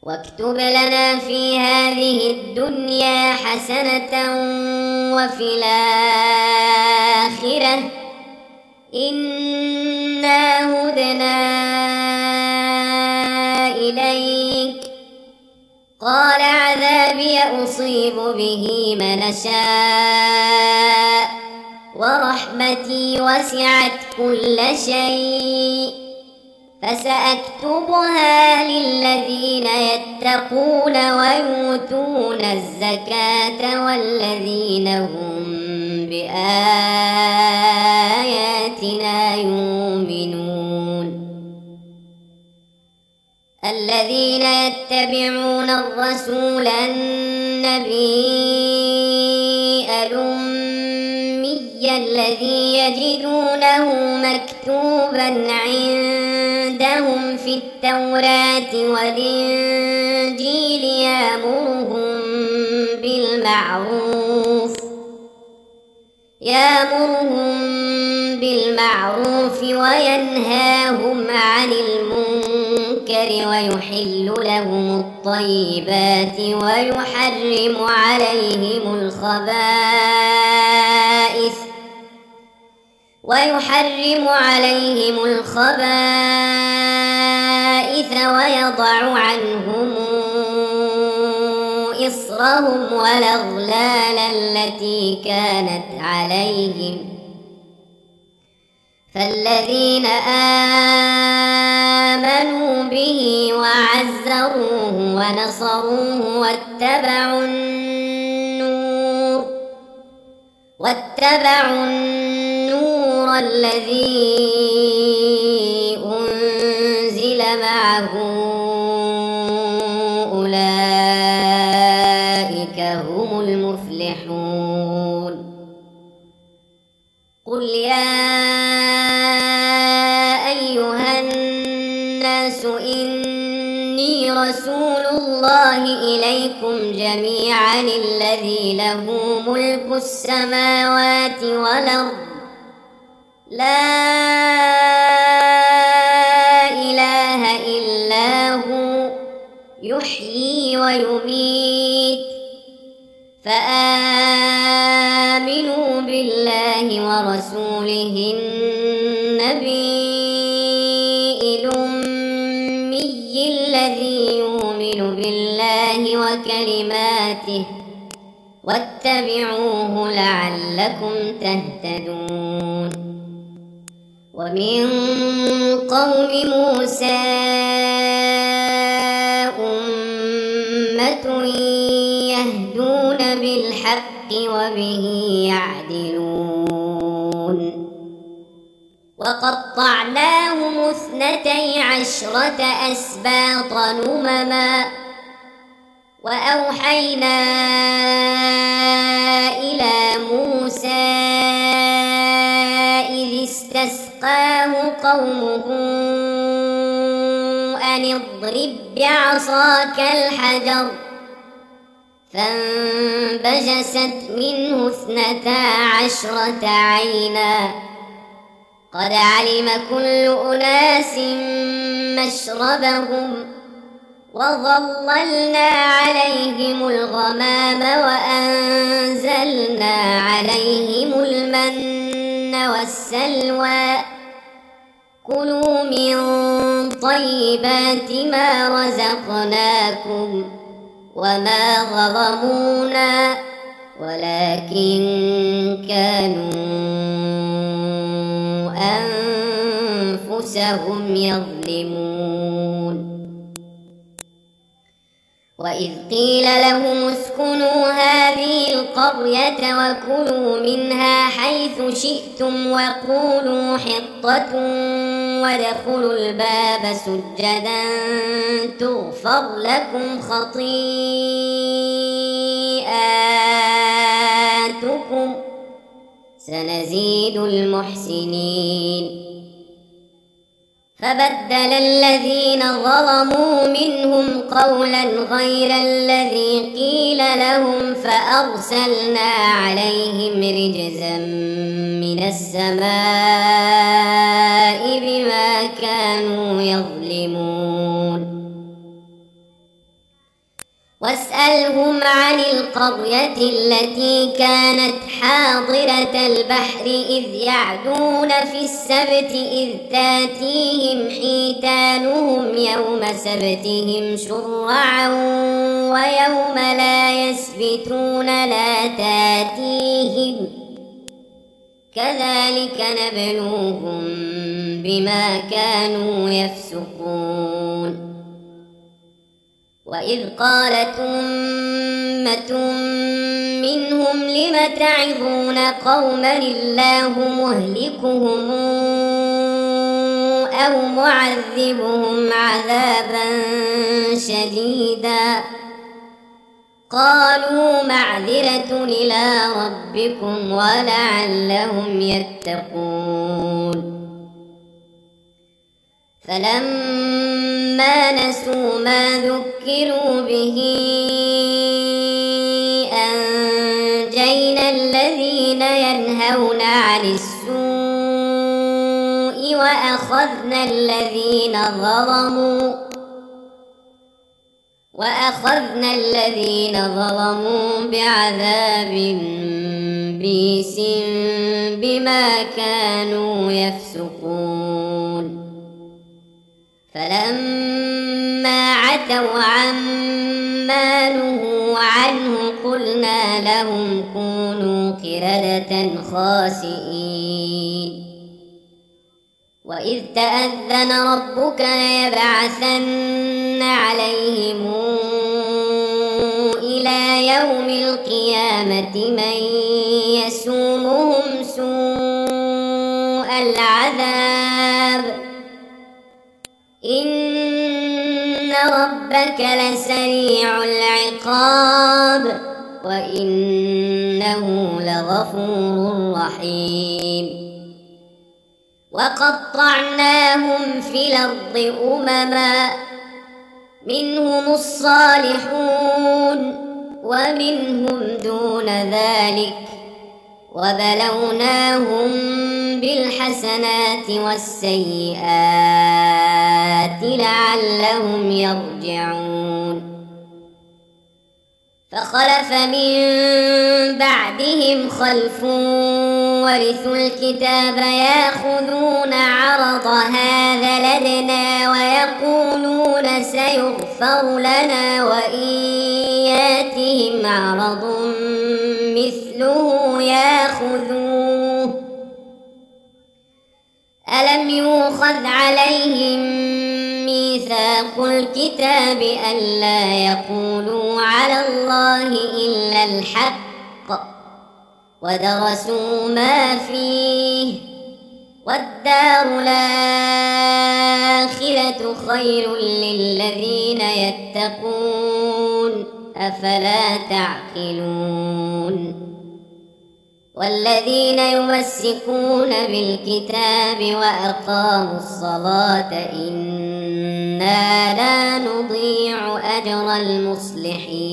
واكتب لنا في هذه الدنيا حسنة وفي الآخرة إنا هدنا إليك. قال عذابي أصيب به من أشاء ورحمتي وسعت كل شيء فسأكتبها للذين يتقون ويؤتون الزكاة والذين هم بآياتنا يؤمنون. الذين يتبعون الرسول النبي الأمي الذي يجدونه مكتوبا عندهم في التوراة والإنجيل يأمرهم بالمعروف وينهاهم عن المنكر ويحل لهم الطيبات ويحرم عليهم الخبائث ويضع عنهم إصرهم والأغلال التي كانت عليهم. فالذين آمنوا به وعزروه ونصروه واتبعوا النور الذي أنزل معه أولئك هم المفلحون. قل يا أيها الناس إني رسول الله إليكم جميعا الذي له ملك السماوات والأرض لا إله إلا هو يحيي ويميت فآمنوا بالله ورسوله النبي الأمي الذي يؤمن بالله وكلماته واتبعوه لعلكم تهتدون. ومن قوم موسى أمة يهدون بالحق وبه يعدلون. وقطعناهم 12 أسباط أمما وأوحينا إلى موسى إذ استسقاه قومه أن اضرب بعصاك الحجر فانبجست منه 12 عينا قد علم كل أناس مشربهم وظللنا عليهم الغمام وأنزلنا عليهم المن والسلوى كلوا من طيبات ما رزقناكم وما ظلمونا ولكن كانوا أنفسهم يظلمون. وإذ قيل لهم اسكنوا هذه القرية وكلوا منها حيث شئتم وقولوا حطة وادخلوا الباب سجدا تغفر لكم خطيئاتكم سنزيد المحسنين. فبدل الذين ظلموا منهم قولا غير الذي قيل لهم فأرسلنا عليهم رجزا من السماء بما كانوا يظلمون. واسألهم عن القرية التي كانت حاضرة البحر إذ يعدون في السبت إذ تاتيهم حيتانهم يوم سبتهم شرعا ويوم لا يسبتون لا تاتيهم كذلك نبلوهم بما كانوا يفسقون. وإذ قالت أمة منهم لم تعظون قوما الله مهلكهم أو معذبهم عذابا شديدا قالوا معذرة إلى ربكم ولعلهم يتقون. فلما نسوا ما ذكروا به أنجينا الذين ينهون عن السوء وأخذنا الذين ظلموا بعذاب بئيس بما كانوا يفسقون. فلما عتوا عما نهوا عنه قلنا لهم كونوا قردة خاسئين. وإذ تأذن ربك ليبعثن عليهم إلى يوم القيامة من يسومهم سوء العذاب إن ربك لسريع العقاب وإنه لغفور رحيم. وقطعناهم في الأرض أمما منهم الصالحون ومنهم دون ذلك وبلوناهم بالحسنات والسيئات لعلهم يرجعون. فخلف من بعدهم خلف ورثوا الكتاب ياخذون عرض هذا الأدنى ويقولون سيغفر لنا وإن ياتهم عرض مثله ياخذوه ألم يؤخذ عليهم ميثاق الكتاب ألا يقولوا على الله إلا الحق ودرسوا ما فيه والدار الآخرة خير للذين يتقون أفلا تعقلون. والذين يمسكون بالكتاب وأقاموا الصلاة إنا لا نضيع أجر المصلحين.